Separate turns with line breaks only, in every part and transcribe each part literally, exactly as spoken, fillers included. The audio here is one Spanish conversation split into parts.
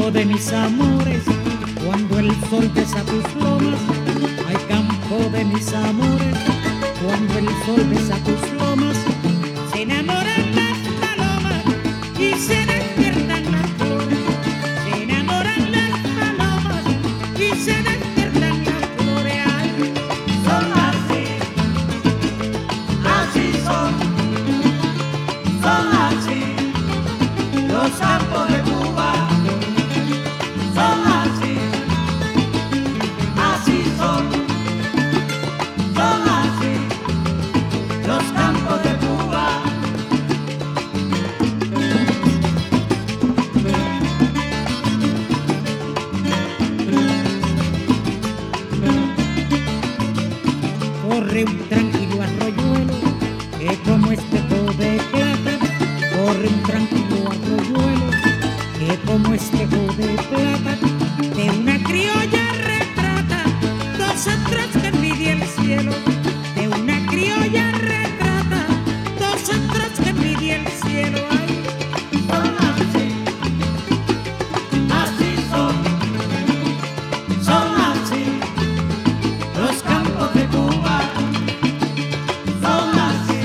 campo de mis amores, cuando el sol besa tus lomas. Ay, campo de mis amores, cuando el sol besa tus lomas. Se enamoran las palomas y se despiertan las flores. Se enamoran las palomas y se despiertan las flores. Ay,
Son así, así son, son así los campos de Cuba. Son así, así son, son así los campos de Cuba.
corre un tranquilo arroyuelo que como espejo de plata. Corre un tranquilo arroyuelo que como espejo de plata. De una criolla retrata dos astros que envidia el cielo. De una criolla retrata dos astros que envidia el cielo. Ay,
Son así, así son, son así los campos de Cuba. Son así,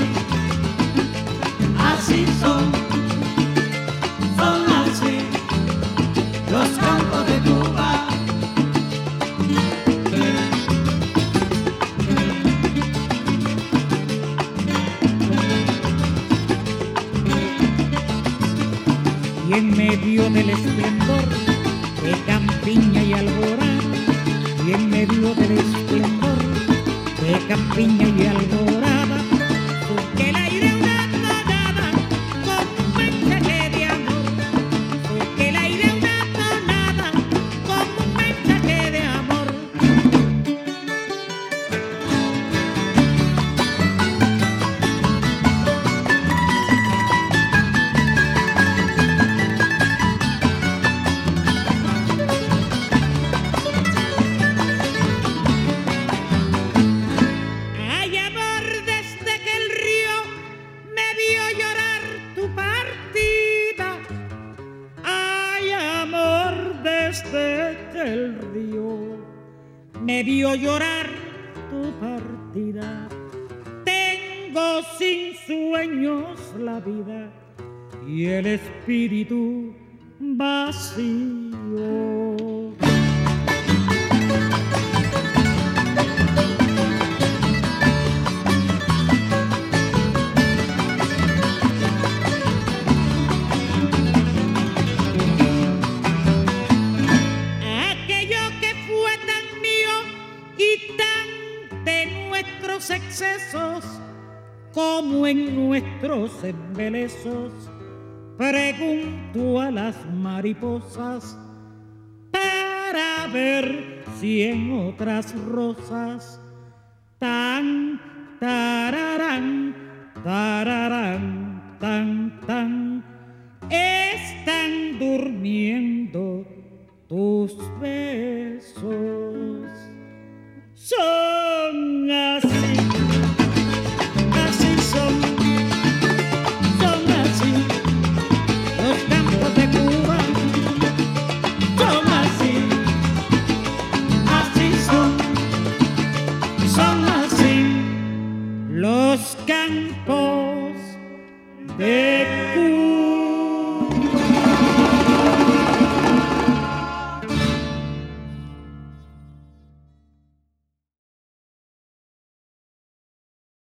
así son, son así los campos de Cuba.
y en medio del esplendor de campiña y alborada, y en medio del esplendor de campiña y alborada, surque el aire una tonada como un mensaje de amor. Surque el aire una tonada como un mensaje de amor. Ay, amor, desde que el río me vio llorar tu partida. Ay, amor, desde que el río me vio llorar tu partida. Tengo sin sueños la vida y el espíritu vacío. Aquello que fue tan mío y tan de nuestros excesos, como en nuestros embelezos, pregunto a las mariposas para ver si en otras rosas tan, tararán, tararán, tan, tan, están durmiendo tus besos. Son así, así son, son así los campos de Cuba.
Son así, así son, son así
Los campos de Cuba.